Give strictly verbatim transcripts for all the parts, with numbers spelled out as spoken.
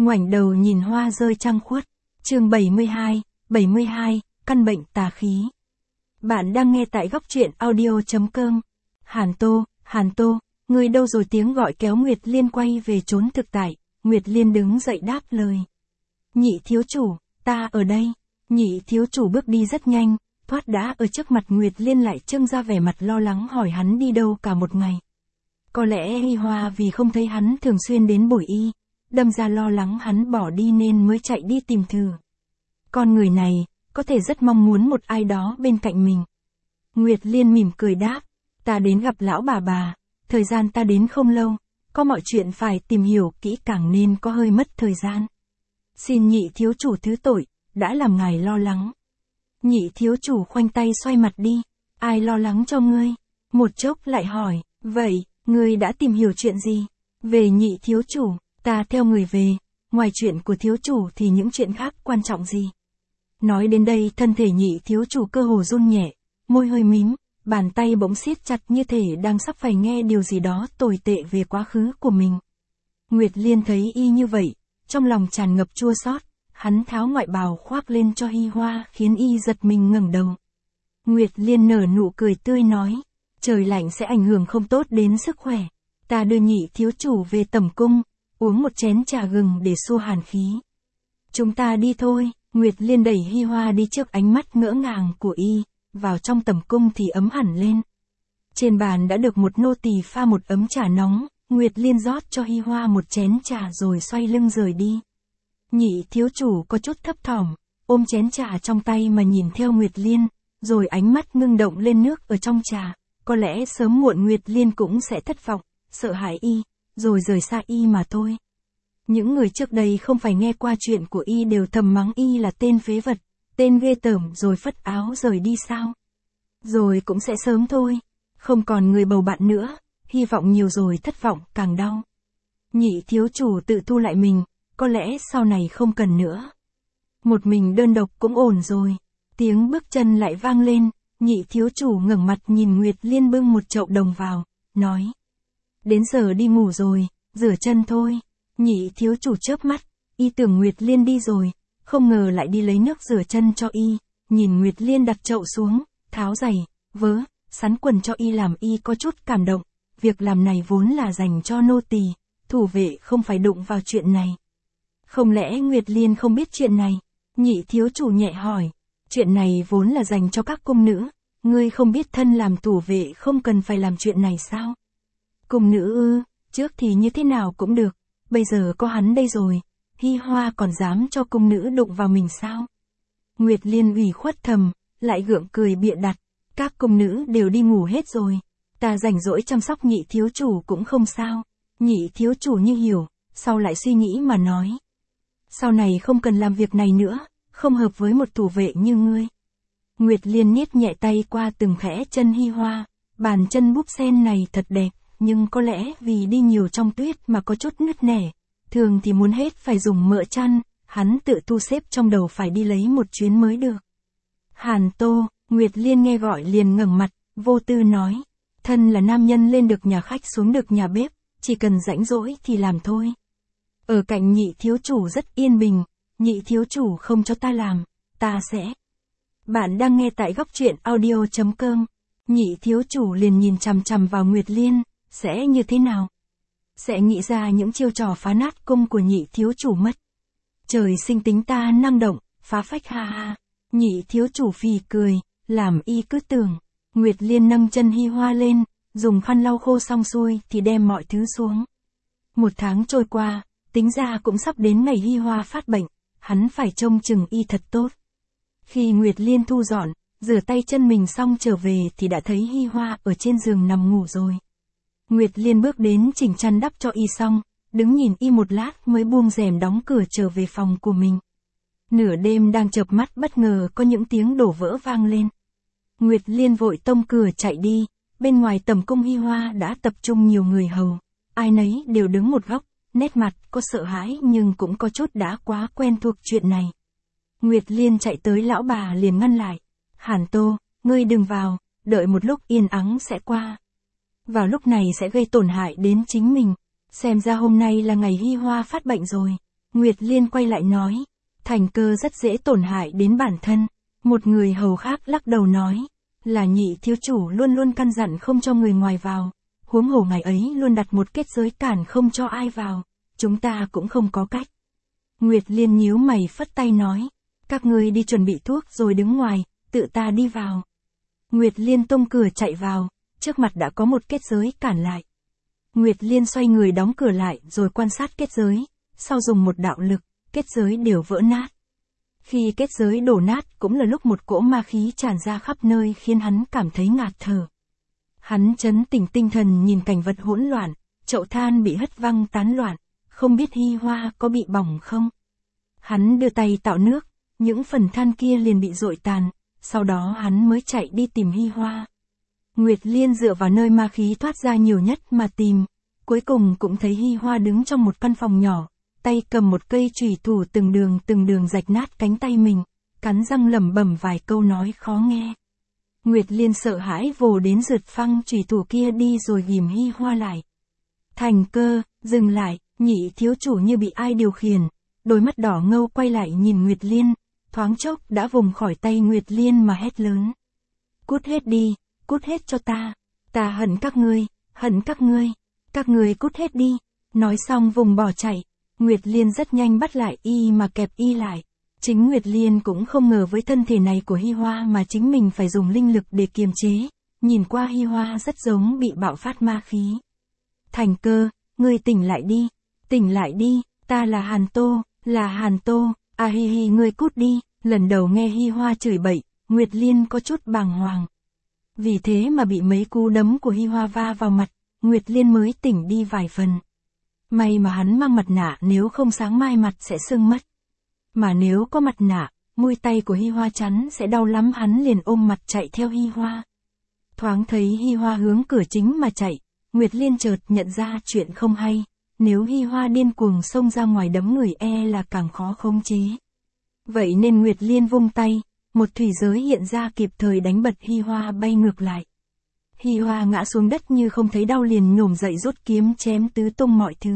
ngoảnh đầu nhìn hoa rơi trăng khuất. Chương bảy mươi hai, bảy mươi hai, căn bệnh tà khí. Bạn đang nghe tại góc truyện audio chấm com. Hàn Tô, Hàn Tô, người đâu rồi? Tiếng gọi kéo Nguyệt Liên quay về chốn thực tại. Nguyệt Liên đứng dậy đáp lời. Nhị thiếu chủ, ta ở đây. Nhị thiếu chủ bước đi rất nhanh, thoát đã ở trước mặt Nguyệt Liên lại trưng ra vẻ mặt lo lắng hỏi hắn đi đâu cả một ngày. Có lẽ Hi Hoa vì không thấy hắn thường xuyên đến bồi y, đâm ra lo lắng hắn bỏ đi nên mới chạy đi tìm thử. Con người này, có thể rất mong muốn một ai đó bên cạnh mình. Nguyệt Liên mỉm cười đáp, ta đến gặp lão bà bà, thời gian ta đến không lâu, có mọi chuyện phải tìm hiểu kỹ càng nên có hơi mất thời gian. Xin nhị thiếu chủ thứ tội, đã làm ngài lo lắng. Nhị thiếu chủ khoanh tay xoay mặt đi, ai lo lắng cho ngươi? Một chốc lại hỏi, vậy, ngươi đã tìm hiểu chuyện gì? Về nhị thiếu chủ, ta theo người về, ngoài chuyện của thiếu chủ thì những chuyện khác quan trọng gì? Nói đến đây thân thể nhị thiếu chủ cơ hồ run nhẹ, môi hơi mím, bàn tay bỗng siết chặt như thể đang sắp phải nghe điều gì đó tồi tệ về quá khứ của mình. Nguyệt Liên thấy y như vậy, trong lòng tràn ngập chua xót, hắn tháo ngoại bào khoác lên cho Hi Hoa khiến y giật mình ngẩng đầu. Nguyệt Liên nở nụ cười tươi nói, trời lạnh sẽ ảnh hưởng không tốt đến sức khỏe, ta đưa nhị thiếu chủ về tẩm cung, uống một chén trà gừng để xua hàn khí. Chúng ta đi thôi. Nguyệt Liên đẩy Hi Hoa đi trước ánh mắt ngỡ ngàng của y, vào trong tẩm cung thì ấm hẳn lên. Trên bàn đã được một nô tỳ pha một ấm trà nóng, Nguyệt Liên rót cho Hi Hoa một chén trà rồi xoay lưng rời đi. Nhị thiếu chủ có chút thấp thỏm, ôm chén trà trong tay mà nhìn theo Nguyệt Liên, rồi ánh mắt ngưng động lên nước ở trong trà, có lẽ sớm muộn Nguyệt Liên cũng sẽ thất vọng, sợ hãi y, rồi rời xa y mà thôi. Những người trước đây không phải nghe qua chuyện của y đều thầm mắng y là tên phế vật, tên ghê tởm rồi phất áo rời đi sao? Rồi cũng sẽ sớm thôi, không còn người bầu bạn nữa, hy vọng nhiều rồi thất vọng càng đau. Nhị thiếu chủ tự thu lại mình, có lẽ sau này không cần nữa. Một mình đơn độc cũng ổn rồi. Tiếng bước chân lại vang lên, nhị thiếu chủ ngẩng mặt nhìn Nguyệt Liên bưng một chậu đồng vào, nói. Đến giờ đi ngủ rồi, rửa chân thôi. Nhị thiếu chủ chớp mắt, y tưởng Nguyệt Liên đi rồi, không ngờ lại đi lấy nước rửa chân cho y, nhìn Nguyệt Liên đặt chậu xuống, tháo giày, vớ, sắn quần cho y làm y có chút cảm động, việc làm này vốn là dành cho nô tỳ, thủ vệ không phải đụng vào chuyện này. Không lẽ Nguyệt Liên không biết chuyện này? Nhị thiếu chủ nhẹ hỏi, chuyện này vốn là dành cho các cung nữ, ngươi không biết thân làm thủ vệ không cần phải làm chuyện này sao? Cung nữ ư, trước thì như thế nào cũng được. Bây giờ có hắn đây rồi, Hi Hoa còn dám cho cung nữ đụng vào mình sao? Nguyệt Liên ủy khuất thầm, lại gượng cười bịa đặt, các cung nữ đều đi ngủ hết rồi, ta rảnh rỗi chăm sóc nhị thiếu chủ cũng không sao. Nhị thiếu chủ như hiểu, sau lại suy nghĩ mà nói. Sau này không cần làm việc này nữa, không hợp với một thủ vệ như ngươi. Nguyệt Liên niết nhẹ tay qua từng khẽ chân Hi Hoa, bàn chân búp sen này thật đẹp. Nhưng có lẽ vì đi nhiều trong tuyết mà có chút nứt nẻ, thường thì muốn hết phải dùng mỡ chăn, hắn tự thu xếp trong đầu phải đi lấy một chuyến mới được. Hàn Tô, Nguyệt Liên nghe gọi liền ngẩng mặt, vô tư nói, thân là nam nhân lên được nhà khách xuống được nhà bếp, chỉ cần rãnh rỗi thì làm thôi. Ở cạnh nhị thiếu chủ rất yên bình, nhị thiếu chủ không cho ta làm, ta sẽ. Bạn đang nghe tại góc truyện audio chấm com. Nhị thiếu chủ liền nhìn chằm chằm vào Nguyệt Liên. Sẽ như thế nào? Sẽ nghĩ ra những chiêu trò phá nát cung của nhị thiếu chủ mất. Trời sinh tính ta năng động, phá phách ha ha. Nhị thiếu chủ phì cười, làm y cứ tưởng. Nguyệt Liên nâng chân Hi Hoa lên, dùng khăn lau khô xong xuôi thì đem mọi thứ xuống. Một tháng trôi qua, tính ra cũng sắp đến ngày Hi Hoa phát bệnh, hắn phải trông chừng y thật tốt. Khi Nguyệt Liên thu dọn, rửa tay chân mình xong trở về thì đã thấy Hi Hoa ở trên giường nằm ngủ rồi. Nguyệt Liên bước đến chỉnh chăn đắp cho y xong, đứng nhìn y một lát mới buông rèm đóng cửa trở về phòng của mình. Nửa đêm đang chợp mắt bất ngờ có những tiếng đổ vỡ vang lên. Nguyệt Liên vội tông cửa chạy đi, bên ngoài tẩm cung Hi Hoa đã tập trung nhiều người hầu, ai nấy đều đứng một góc, nét mặt có sợ hãi nhưng cũng có chút đã quá quen thuộc chuyện này. Nguyệt Liên chạy tới lão bà liền ngăn lại, Hàn Tô, ngươi đừng vào, đợi một lúc yên ắng sẽ qua. Vào lúc này sẽ gây tổn hại đến chính mình, xem ra hôm nay là ngày Hi Hoa phát bệnh rồi. Nguyệt Liên quay lại nói, Thành Cơ rất dễ tổn hại đến bản thân. Một người hầu khác lắc đầu nói, là Nhị thiếu chủ luôn luôn căn dặn không cho người ngoài vào. Huống hồ ngày ấy luôn đặt một kết giới cản không cho ai vào, chúng ta cũng không có cách. Nguyệt Liên nhíu mày phất tay nói, các ngươi đi chuẩn bị thuốc rồi đứng ngoài, tự ta đi vào. Nguyệt Liên tung cửa chạy vào, trước mặt đã có một kết giới cản lại. Nguyệt Liên xoay người đóng cửa lại rồi quan sát kết giới, sau dùng một đạo lực, kết giới đều vỡ nát. Khi kết giới đổ nát cũng là lúc một cỗ ma khí tràn ra khắp nơi khiến hắn cảm thấy ngạt thở. Hắn trấn tĩnh tinh thần nhìn cảnh vật hỗn loạn, chậu than bị hất văng tán loạn, không biết Hi Hoa có bị bỏng không. Hắn đưa tay tạo nước, những phần than kia liền bị dội tàn, sau đó hắn mới chạy đi tìm Hi Hoa. Nguyệt Liên dựa vào nơi ma khí thoát ra nhiều nhất mà tìm, cuối cùng cũng thấy Hi Hoa đứng trong một căn phòng nhỏ, tay cầm một cây chùy thủ từng đường từng đường rạch nát cánh tay mình, cắn răng lẩm bẩm vài câu nói khó nghe. Nguyệt Liên sợ hãi vồ đến rượt phăng chùy thủ kia đi rồi ghìm Hi Hoa lại. Thành Cơ, dừng lại, Nhị thiếu chủ như bị ai điều khiển, đôi mắt đỏ ngâu quay lại nhìn Nguyệt Liên, thoáng chốc đã vùng khỏi tay Nguyệt Liên mà hét lớn. Cút hết đi, cút hết cho ta, ta hận các ngươi, hận các ngươi, các ngươi cút hết đi. Nói xong vùng bỏ chạy, Nguyệt Liên rất nhanh bắt lại y mà kẹp y lại. Chính Nguyệt Liên cũng không ngờ với thân thể này của Hi Hoa mà chính mình phải dùng linh lực để kiềm chế, nhìn qua Hi Hoa rất giống bị bạo phát ma khí. Thành Cơ, ngươi tỉnh lại đi, tỉnh lại đi, ta là Hàn Tô, là Hàn Tô, à hi hi ngươi cút đi. Lần đầu nghe Hi Hoa chửi bậy, Nguyệt Liên có chút bàng hoàng. Vì thế mà bị mấy cú đấm của Hi Hoa va vào mặt, Nguyệt Liên mới tỉnh đi vài phần. May mà hắn mang mặt nạ, nếu không sáng mai mặt sẽ sưng mất. Mà nếu có mặt nạ, mũi tay của Hi Hoa chắn sẽ đau lắm, hắn liền ôm mặt chạy theo Hi Hoa. Thoáng thấy Hi Hoa hướng cửa chính mà chạy, Nguyệt Liên chợt nhận ra chuyện không hay, nếu Hi Hoa điên cuồng xông ra ngoài đấm người e là càng khó khống chế. Vậy nên Nguyệt Liên vung tay, một thủy giới hiện ra kịp thời đánh bật Hi Hoa bay ngược lại. Hi Hoa ngã xuống đất như không thấy đau liền nhổm dậy rút kiếm chém tứ tung mọi thứ.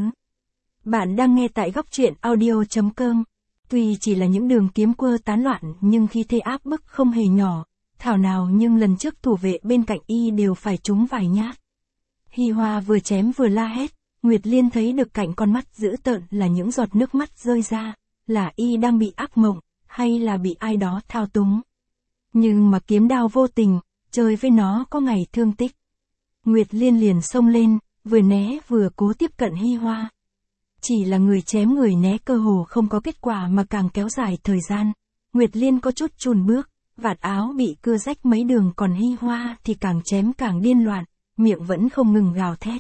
Bạn đang nghe tại góc truyện audio chấm com. Tuy chỉ là những đường kiếm quơ tán loạn nhưng khi thế áp bức không hề nhỏ, thảo nào nhưng lần trước thủ vệ bên cạnh y đều phải trúng vài nhát. Hi Hoa vừa chém vừa la hét, Nguyệt Liên thấy được cạnh con mắt dữ tợn là những giọt nước mắt rơi ra, là y đang bị ác mộng, hay là bị ai đó thao túng. Nhưng mà kiếm đao vô tình, chơi với nó có ngày thương tích. Nguyệt Liên liền xông lên, vừa né vừa cố tiếp cận Hi Hoa. Chỉ là người chém người né cơ hồ không có kết quả mà càng kéo dài thời gian. Nguyệt Liên có chút chùn bước, vạt áo bị cưa rách mấy đường, còn Hi Hoa thì càng chém càng điên loạn, miệng vẫn không ngừng gào thét.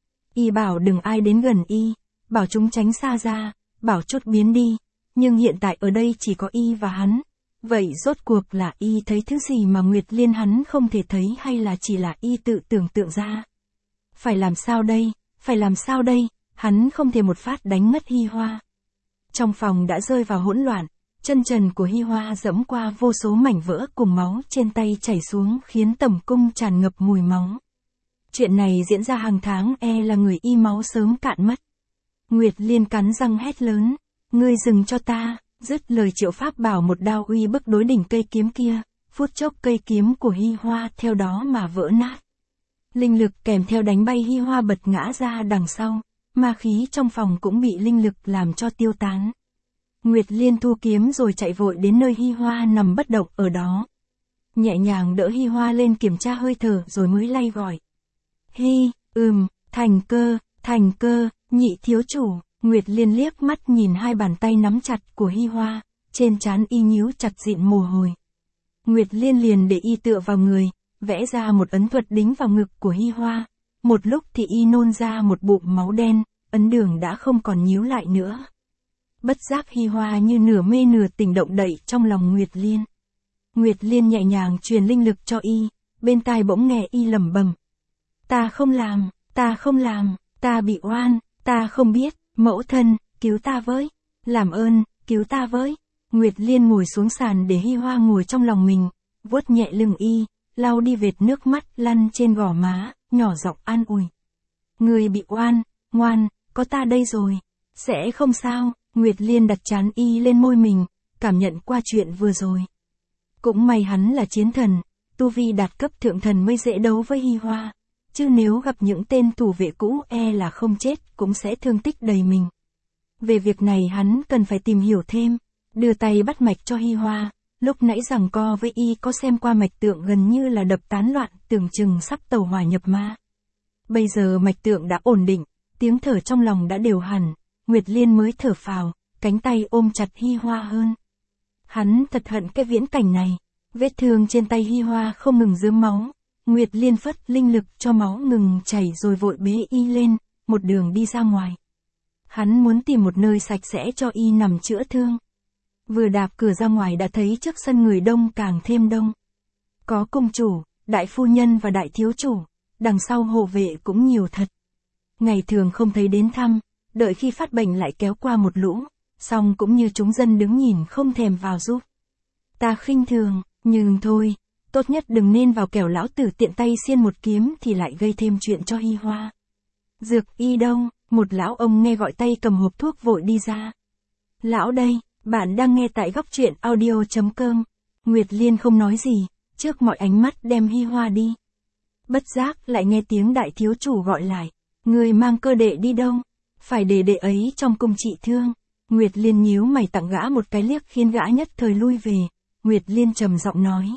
Y bảo đừng ai đến gần y, bảo chúng tránh xa ra, bảo chút biến đi, nhưng hiện tại ở đây chỉ có y và hắn. Vậy rốt cuộc là y thấy thứ gì mà Nguyệt Liên hắn không thể thấy, hay là chỉ là y tự tưởng tượng ra? Phải làm sao đây, phải làm sao đây, hắn không thể một phát đánh mất Hi Hoa. Trong phòng đã rơi vào hỗn loạn, chân trần của Hi Hoa dẫm qua vô số mảnh vỡ cùng máu trên tay chảy xuống khiến tẩm cung tràn ngập mùi máu. Chuyện này diễn ra hàng tháng e là người y máu sớm cạn mất. Nguyệt Liên cắn răng hét lớn, ngươi dừng cho ta. Dứt lời Triệu Pháp bảo một đao uy bức đối đỉnh cây kiếm kia, phút chốc cây kiếm của Hi Hoa theo đó mà vỡ nát. Linh lực kèm theo đánh bay Hi Hoa bật ngã ra đằng sau, ma khí trong phòng cũng bị linh lực làm cho tiêu tán. Nguyệt Liên thu kiếm rồi chạy vội đến nơi Hi Hoa nằm bất động ở đó. Nhẹ nhàng đỡ Hi Hoa lên kiểm tra hơi thở rồi mới lay gọi. Hi, ừm, Thành Cơ, Thành Cơ, Nhị thiếu chủ. Nguyệt Liên liếc mắt nhìn hai bàn tay nắm chặt của Hi Hoa, trên trán y nhíu chặt dịn mồ hôi. Nguyệt Liên liền để y tựa vào người, vẽ ra một ấn thuật đính vào ngực của Hi Hoa. Một lúc thì y nôn ra một bụng máu đen, ấn đường đã không còn nhíu lại nữa. Bất giác Hi Hoa như nửa mê nửa tỉnh động đậy trong lòng Nguyệt Liên. Nguyệt Liên nhẹ nhàng truyền linh lực cho y, bên tai bỗng nghe y lẩm bẩm. Ta không làm, ta không làm, ta bị oan, ta không biết. Mẫu thân, cứu ta với, làm ơn, cứu ta với. Nguyệt Liên ngồi xuống sàn để Hi Hoa ngồi trong lòng mình, vuốt nhẹ lưng y, lau đi vệt nước mắt lăn trên gò má, nhỏ giọng an ủi. Người bị oan, ngoan, có ta đây rồi, sẽ không sao, Nguyệt Liên đặt trán y lên môi mình, cảm nhận qua chuyện vừa rồi. Cũng may hắn là chiến thần, tu vi đạt cấp thượng thần mới dễ đấu với Hi Hoa, chứ nếu gặp những tên thủ vệ cũ e là không chết cũng sẽ thương tích đầy mình. Về việc này hắn cần phải tìm hiểu thêm, đưa tay bắt mạch cho Hi Hoa, lúc nãy giằng co với y có xem qua mạch tượng gần như là đập tán loạn, tưởng chừng sắp tẩu hỏa nhập ma. Bây giờ mạch tượng đã ổn định, tiếng thở trong lòng đã đều hẳn, Nguyệt Liên mới thở phào, cánh tay ôm chặt Hi Hoa hơn. Hắn thật hận cái viễn cảnh này, vết thương trên tay Hi Hoa không ngừng rớm máu, Nguyệt Liên phất linh lực cho máu ngừng chảy rồi vội bế y lên, một đường đi ra ngoài. Hắn muốn tìm một nơi sạch sẽ cho y nằm chữa thương. Vừa đạp cửa ra ngoài đã thấy trước sân người đông càng thêm đông. Có cung chủ, đại phu nhân và đại thiếu chủ, đằng sau hộ vệ cũng nhiều thật. Ngày thường không thấy đến thăm, đợi khi phát bệnh lại kéo qua một lũ, xong cũng như chúng dân đứng nhìn không thèm vào giúp. Ta khinh thường, nhưng thôi, tốt nhất đừng nên vào kẻo lão tử tiện tay xiên một kiếm thì lại gây thêm chuyện cho Hi Hoa. Dược y đâu? Một lão ông nghe gọi tay cầm hộp thuốc vội đi ra. Lão đây, bạn đang nghe tại góc truyện audio chấm com. Nguyệt Liên không nói gì, trước mọi ánh mắt đem Hi Hoa đi. Bất giác lại nghe tiếng đại thiếu chủ gọi lại. Người mang cơ đệ đi đâu? Phải để đệ ấy trong cung trị thương. Nguyệt Liên nhíu mày tặng gã một cái liếc khiến gã nhất thời lui về. Nguyệt Liên trầm giọng nói.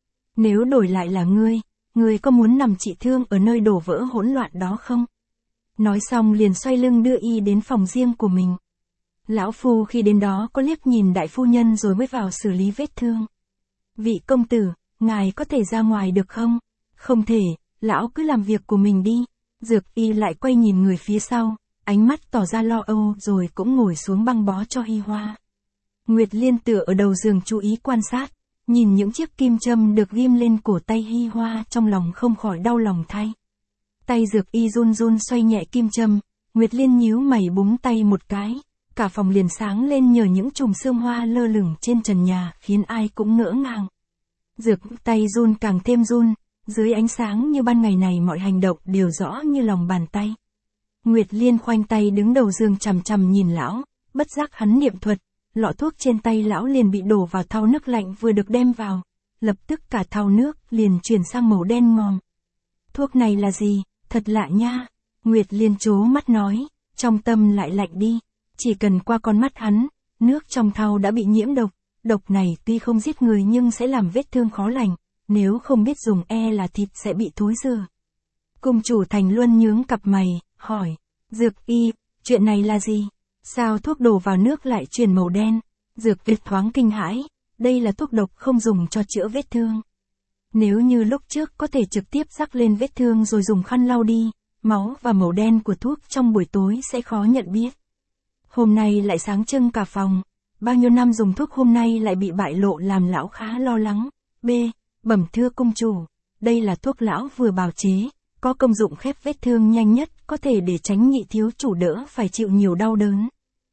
Nếu đổi lại là ngươi, ngươi có muốn nằm trị thương ở nơi đổ vỡ hỗn loạn đó không? Nói xong liền xoay lưng đưa y đến phòng riêng của mình. Lão phu khi đến đó có liếc nhìn đại phu nhân rồi mới vào xử lý vết thương. Vị công tử, ngài có thể ra ngoài được không? Không thể, lão cứ làm việc của mình đi. Dược y lại quay nhìn người phía sau, ánh mắt tỏ ra lo âu rồi cũng ngồi xuống băng bó cho Hi Hoa. Nguyệt Liên tựa ở đầu giường chú ý quan sát, nhìn những chiếc kim châm được ghim lên cổ tay Hi Hoa trong lòng không khỏi đau lòng thay. Tay dược y run run xoay nhẹ kim châm, Nguyệt Liên nhíu mày búng tay một cái, cả phòng liền sáng lên nhờ những chùm sương hoa lơ lửng trên trần nhà khiến ai cũng ngỡ ngàng. Dược tay run càng thêm run, dưới ánh sáng như ban ngày này mọi hành động đều rõ như lòng bàn tay. Nguyệt Liên khoanh tay đứng đầu giường chằm chằm nhìn lão, bất giác hắn niệm thuật, lọ thuốc trên tay lão liền bị đổ vào thau nước lạnh vừa được đem vào, lập tức cả thau nước liền chuyển sang màu đen ngòm. Thuốc này là gì? Thật lạ nha. Nguyệt Liên trố mắt nói, trong tâm lại lạnh đi, chỉ cần qua con mắt hắn, nước trong thau đã bị nhiễm độc, độc này tuy không giết người nhưng sẽ làm vết thương khó lành, nếu không biết dùng e là thịt sẽ bị thối rữa. Cung chủ Thành Luân nhướng cặp mày, hỏi, Dược y, chuyện này là gì? Sao thuốc đổ vào nước lại chuyển màu đen? Dược y thoáng kinh hãi, đây là thuốc độc không dùng cho chữa vết thương. Nếu như lúc trước có thể trực tiếp rắc lên vết thương rồi dùng khăn lau đi, máu và màu đen của thuốc trong buổi tối sẽ khó nhận biết. Hôm nay lại sáng trưng cả phòng, bao nhiêu năm dùng thuốc hôm nay lại bị bại lộ làm lão khá lo lắng. B. Bẩm thưa cung chủ, đây là thuốc lão vừa bào chế, có công dụng khép vết thương nhanh nhất, có thể để tránh nhị thiếu chủ đỡ phải chịu nhiều đau đớn.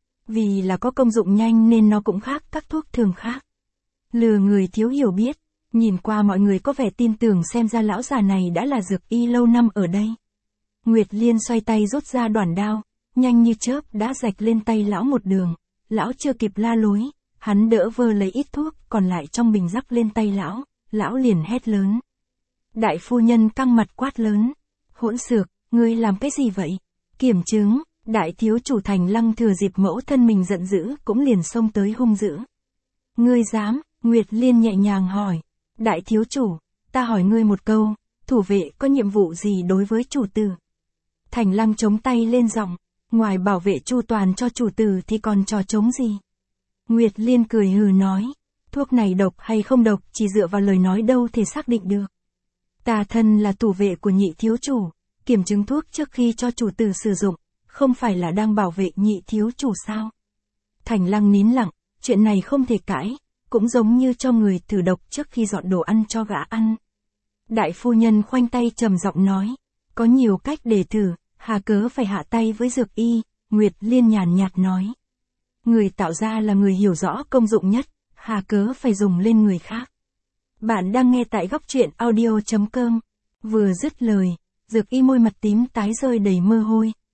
Vì là có công dụng nhanh nên nó cũng khác các thuốc thường khác. Lừa người thiếu hiểu biết, nhìn qua mọi người có vẻ tin tưởng xem ra lão già này đã là dược y lâu năm ở đây. Nguyệt Liên xoay tay rút ra đoản đao, nhanh như chớp đã rạch lên tay lão một đường, lão chưa kịp la lối, hắn đỡ vơ lấy ít thuốc còn lại trong bình rắc lên tay lão, lão liền hét lớn. Đại phu nhân căng mặt quát lớn, hỗn xược, ngươi làm cái gì vậy? Kiểm chứng, đại thiếu chủ Thành Lăng thừa dịp mẫu thân mình giận dữ cũng liền xông tới hung dữ. Ngươi dám? Nguyệt Liên nhẹ nhàng hỏi. Đại thiếu chủ, ta hỏi ngươi một câu, thủ vệ có nhiệm vụ gì đối với chủ tử? Thành Lăng chống tay lên giọng, ngoài bảo vệ chu toàn cho chủ tử thì còn trò trống gì? Nguyệt Liên cười hừ nói, thuốc này độc hay không độc chỉ dựa vào lời nói đâu thể xác định được. Ta thân là thủ vệ của nhị thiếu chủ, kiểm chứng thuốc trước khi cho chủ tử sử dụng, không phải là đang bảo vệ nhị thiếu chủ sao? Thành Lăng nín lặng, chuyện này không thể cãi, cũng giống như cho người thử độc trước khi dọn đồ ăn cho gã ăn. Đại phu nhân khoanh tay trầm giọng nói, có nhiều cách để thử, hà cớ phải hạ tay với dược y. Nguyệt Liên nhàn nhạt nói, người tạo ra là người hiểu rõ công dụng nhất, hà cớ phải dùng lên người khác. Bạn đang nghe tại góc truyện audio chấm com. Vừa dứt lời, dược y môi mặt tím tái rơi đầy mơ hôi,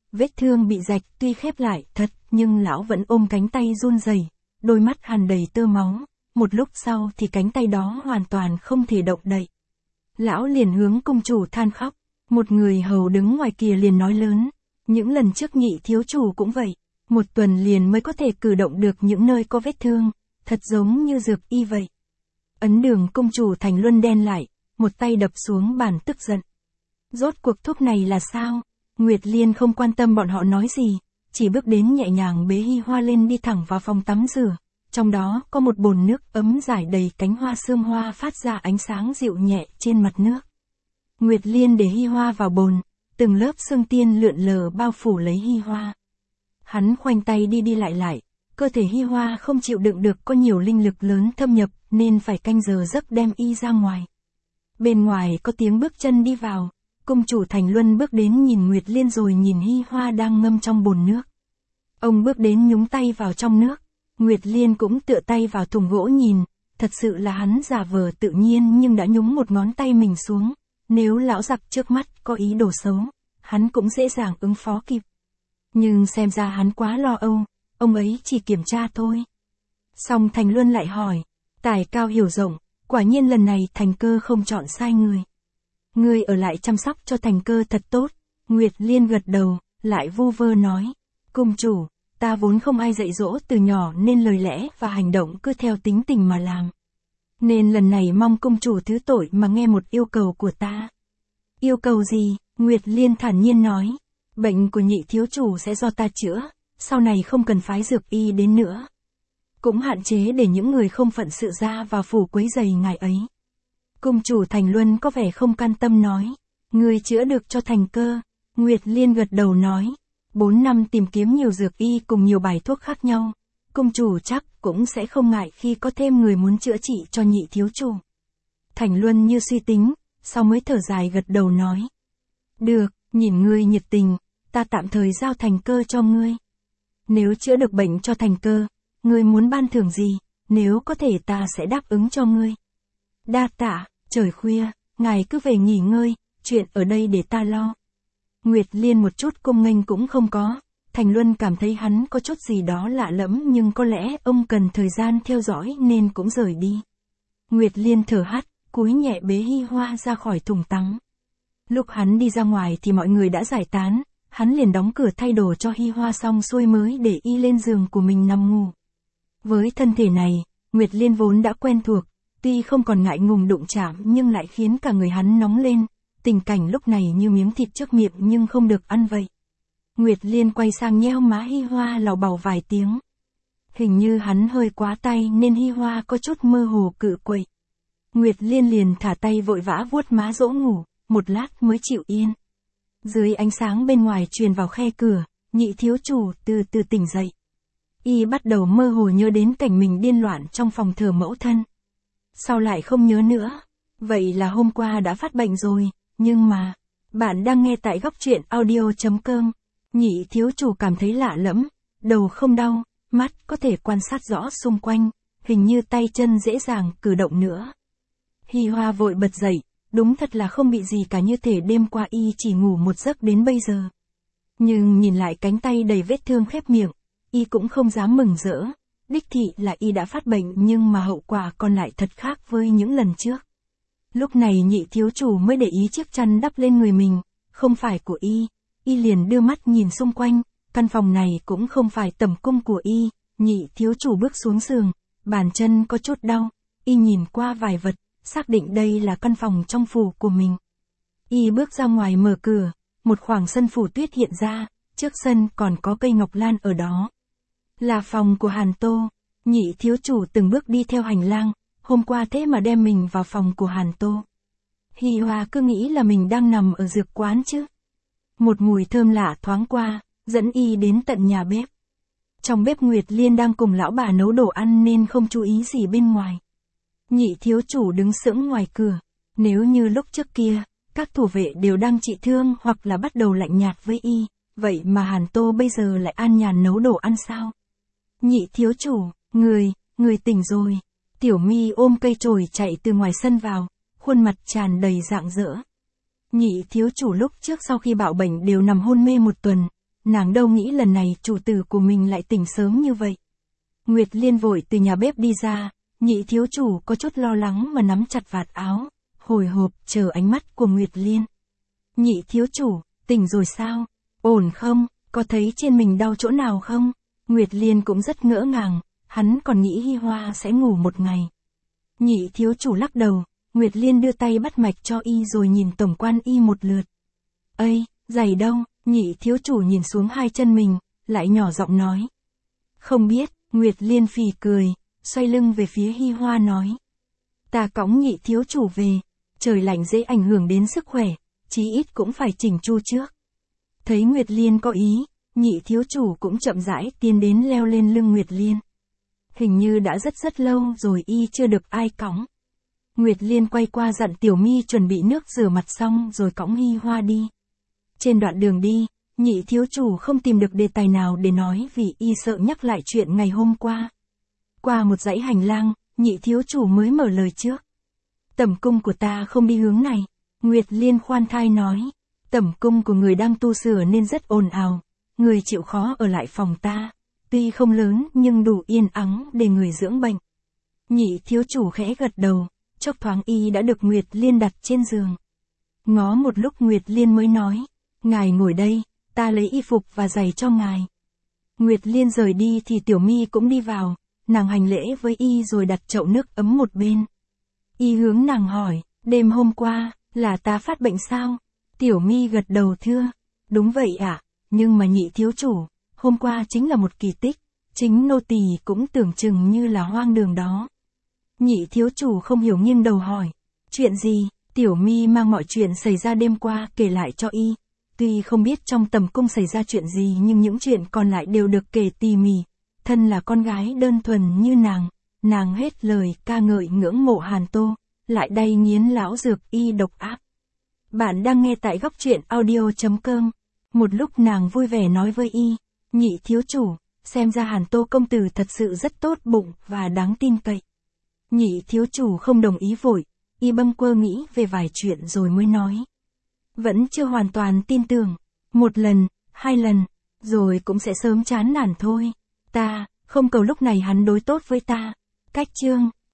Vết thương bị rạch tuy khép lại thật, nhưng lão vẫn ôm cánh tay run rẩy, đôi mắt hằn đầy tơ máu, một lúc sau thì cánh tay đó hoàn toàn không thể động đậy. Lão liền hướng cung chủ than khóc, một người hầu đứng ngoài kia liền nói lớn, những lần trước Nhị thiếu chủ cũng vậy, một tuần liền mới có thể cử động được những nơi có vết thương, thật giống như dược y vậy. Ấn Đường cung chủ Thành Luân đen lại, một tay đập xuống bàn tức giận. Rốt cuộc thuốc này là sao? Nguyệt Liên không quan tâm bọn họ nói gì, chỉ bước đến nhẹ nhàng bế Hi Hoa lên đi thẳng vào phòng tắm rửa, trong đó có một bồn nước ấm rải đầy cánh hoa sương hoa phát ra ánh sáng dịu nhẹ trên mặt nước. Nguyệt Liên để Hi Hoa vào bồn, từng lớp sương tiên lượn lờ bao phủ lấy Hi Hoa. Hắn khoanh tay đi đi lại lại, cơ thể Hi Hoa không chịu đựng được có nhiều linh lực lớn thâm nhập nên phải canh giờ giấc đem y ra ngoài. Bên ngoài có tiếng bước chân đi vào, cung chủ Thành Luân bước đến nhìn Nguyệt Liên rồi nhìn Hi Hoa đang ngâm trong bồn nước. Ông bước đến nhúng tay vào trong nước, Nguyệt Liên cũng tựa tay vào thùng gỗ nhìn, thật sự là hắn giả vờ tự nhiên nhưng đã nhúng một ngón tay mình xuống, nếu lão giặc trước mắt có ý đồ xấu, hắn cũng dễ dàng ứng phó kịp. Nhưng xem ra hắn quá lo âu, ông ấy chỉ kiểm tra thôi. Xong Thành Luân lại hỏi, tài cao hiểu rộng, quả nhiên lần này Thành Cơ không chọn sai người. Ngươi ở lại chăm sóc cho Thành Cơ thật tốt. Nguyệt Liên gật đầu, lại vu vơ nói, cung chủ, ta vốn không ai dạy dỗ từ nhỏ nên lời lẽ và hành động cứ theo tính tình mà làm. Nên lần này mong cung chủ thứ tội mà nghe một yêu cầu của ta. Yêu cầu gì? Nguyệt Liên thản nhiên nói, bệnh của Nhị thiếu chủ sẽ do ta chữa, sau này không cần phái dược y đến nữa. Cũng hạn chế để những người không phận sự ra vào phủ quấy rầy ngài ấy. Cung chủ Thành Luân có vẻ không can tâm nói, người chữa được cho Thành Cơ. Nguyệt Liên gật đầu nói, bốn năm tìm kiếm nhiều dược y cùng nhiều bài thuốc khác nhau, cung chủ chắc cũng sẽ không ngại khi có thêm người muốn chữa trị cho Nhị thiếu chủ. Thành Luân như suy tính, sau mới thở dài gật đầu nói, được, nhìn ngươi nhiệt tình, ta tạm thời giao Thành Cơ cho ngươi. Nếu chữa được bệnh cho Thành Cơ, ngươi muốn ban thưởng gì, nếu có thể ta sẽ đáp ứng cho ngươi. Đa tạ, trời khuya, ngài cứ về nghỉ ngơi, chuyện ở đây để ta lo. Nguyệt Liên một chút cung nghênh cũng không có, Thành Luân cảm thấy hắn có chút gì đó lạ lẫm nhưng có lẽ ông cần thời gian theo dõi nên cũng rời đi. Nguyệt Liên thở hắt, cúi nhẹ bế Hi Hoa ra khỏi thùng tắm. Lúc hắn đi ra ngoài thì mọi người đã giải tán, hắn liền đóng cửa thay đồ cho Hi Hoa xong xuôi mới để y lên giường của mình nằm ngủ. Với thân thể này, Nguyệt Liên vốn đã quen thuộc, tuy không còn ngại ngùng đụng chạm nhưng lại khiến cả người hắn nóng lên, tình cảnh lúc này như miếng thịt trước miệng nhưng không được ăn vậy. Nguyệt Liên quay sang nheo má Hi Hoa lào bào vài tiếng. Hình như hắn hơi quá tay nên Hi Hoa có chút mơ hồ cự quậy. Nguyệt Liên liền thả tay vội vã vuốt má dỗ ngủ, một lát mới chịu yên. Dưới ánh sáng bên ngoài truyền vào khe cửa, Nhị thiếu chủ từ từ tỉnh dậy. Y bắt đầu mơ hồ nhớ đến cảnh mình điên loạn trong phòng thờ mẫu thân. Sau lại không nhớ nữa. Vậy là hôm qua đã phát bệnh rồi, nhưng mà, bạn đang nghe tại góc truyện audio chấm com. Nhị thiếu chủ cảm thấy lạ lẫm, đầu không đau, mắt có thể quan sát rõ xung quanh, hình như tay chân dễ dàng cử động nữa. Hi Hoa vội bật dậy, đúng thật là không bị gì cả, như thể đêm qua y chỉ ngủ một giấc đến bây giờ. Nhưng nhìn lại cánh tay đầy vết thương khép miệng, y cũng không dám mừng rỡ. Đích thị là y đã phát bệnh nhưng mà hậu quả còn lại thật khác với những lần trước. Lúc này Nhị thiếu chủ mới để ý chiếc chăn đắp lên người mình, không phải của y. Y liền đưa mắt nhìn xung quanh, căn phòng này cũng không phải tẩm cung của y. Nhị thiếu chủ bước xuống giường, bàn chân có chút đau, y nhìn qua vài vật, xác định đây là căn phòng trong phủ của mình. Y bước ra ngoài mở cửa, một khoảng sân phủ tuyết hiện ra, trước sân còn có cây ngọc lan ở đó. Là phòng của Hàn Tô. Nhị thiếu chủ từng bước đi theo hành lang, hôm qua thế mà đem mình vào phòng của Hàn Tô. Hi Hoa cứ nghĩ là mình đang nằm ở dược quán chứ. Một mùi thơm lạ thoáng qua, dẫn y đến tận nhà bếp. Trong bếp Nguyệt Liên đang cùng lão bà nấu đồ ăn nên không chú ý gì bên ngoài. Nhị thiếu chủ đứng sững ngoài cửa. Nếu như lúc trước kia, các thủ vệ đều đang trị thương hoặc là bắt đầu lạnh nhạt với y, vậy mà Hàn Tô bây giờ lại an nhàn nấu đồ ăn sao? Nhị thiếu chủ, người, người tỉnh rồi. Tiểu Mi ôm cây chổi chạy từ ngoài sân vào, khuôn mặt tràn đầy rạng rỡ. Nhị thiếu chủ lúc trước sau khi bạo bệnh đều nằm hôn mê một tuần, nàng đâu nghĩ lần này chủ tử của mình lại tỉnh sớm như vậy. Nguyệt Liên vội từ nhà bếp đi ra, nhị thiếu chủ có chút lo lắng mà nắm chặt vạt áo, hồi hộp chờ ánh mắt của Nguyệt Liên. Nhị thiếu chủ, tỉnh rồi sao? Ổn không? Có thấy trên mình đau chỗ nào không? Nguyệt Liên cũng rất ngỡ ngàng, hắn còn nghĩ Hi Hoa sẽ ngủ một ngày. Nhị thiếu chủ lắc đầu, Nguyệt Liên đưa tay bắt mạch cho y rồi nhìn tổng quan y một lượt. Ây, giày đâu? Nhị thiếu chủ nhìn xuống hai chân mình, lại nhỏ giọng nói. Không biết, Nguyệt Liên phì cười, xoay lưng về phía Hi Hoa nói. Ta cõng nhị thiếu chủ về, trời lạnh dễ ảnh hưởng đến sức khỏe, chí ít cũng phải chỉnh chu trước. Thấy Nguyệt Liên có ý, nhị thiếu chủ cũng chậm rãi tiến đến leo lên lưng Nguyệt Liên. Hình như đã rất rất lâu rồi y chưa được ai cõng. Nguyệt Liên quay qua dặn Tiểu Mi chuẩn bị nước rửa mặt xong rồi cõng Hi Hoa đi. Trên đoạn đường đi, nhị thiếu chủ không tìm được đề tài nào để nói vì y sợ nhắc lại chuyện ngày hôm qua. Qua một dãy hành lang, nhị thiếu chủ mới mở lời trước. Tẩm cung của ta không đi hướng này. Nguyệt Liên khoan thai nói. Tẩm cung của người đang tu sửa nên rất ồn ào. Người chịu khó ở lại phòng ta. Tuy không lớn nhưng đủ yên ắng để người dưỡng bệnh. Nhị thiếu chủ khẽ gật đầu. Chốc thoáng y đã được Nguyệt Liên đặt trên giường. Ngó một lúc Nguyệt Liên mới nói. Ngài ngồi đây, ta lấy y phục và giày cho ngài. Nguyệt Liên rời đi thì Tiểu Mi cũng đi vào. Nàng hành lễ với y rồi đặt chậu nước ấm một bên. Y hướng nàng hỏi, đêm hôm qua, là ta phát bệnh sao? Tiểu Mi gật đầu thưa. Đúng vậy ạ, à, nhưng mà nhị thiếu chủ, hôm qua chính là một kỳ tích. Chính nô tỳ cũng tưởng chừng như là hoang đường đó. Nhị thiếu chủ không hiểu nghiêng đầu hỏi. Chuyện gì? Tiểu Mi mang mọi chuyện xảy ra đêm qua kể lại cho y. Tuy không biết trong tầm cung xảy ra chuyện gì nhưng những chuyện còn lại đều được kể tỉ mỉ. Thân là con gái đơn thuần như nàng, nàng hết lời ca ngợi ngưỡng mộ Hàn Tô, lại đay nghiến lão dược y độc ác. Bạn đang nghe tại góc truyện audio chấm com. Một lúc nàng vui vẻ nói với y, nhị thiếu chủ, xem ra Hàn Tô công tử thật sự rất tốt bụng và đáng tin cậy. Nhị thiếu chủ không đồng ý vội, y bâng quơ nghĩ về vài chuyện rồi mới nói. Vẫn chưa hoàn toàn tin tưởng, một lần, hai lần, rồi cũng sẽ sớm chán nản thôi. Ta, không cầu lúc này hắn đối tốt với ta. Cách chương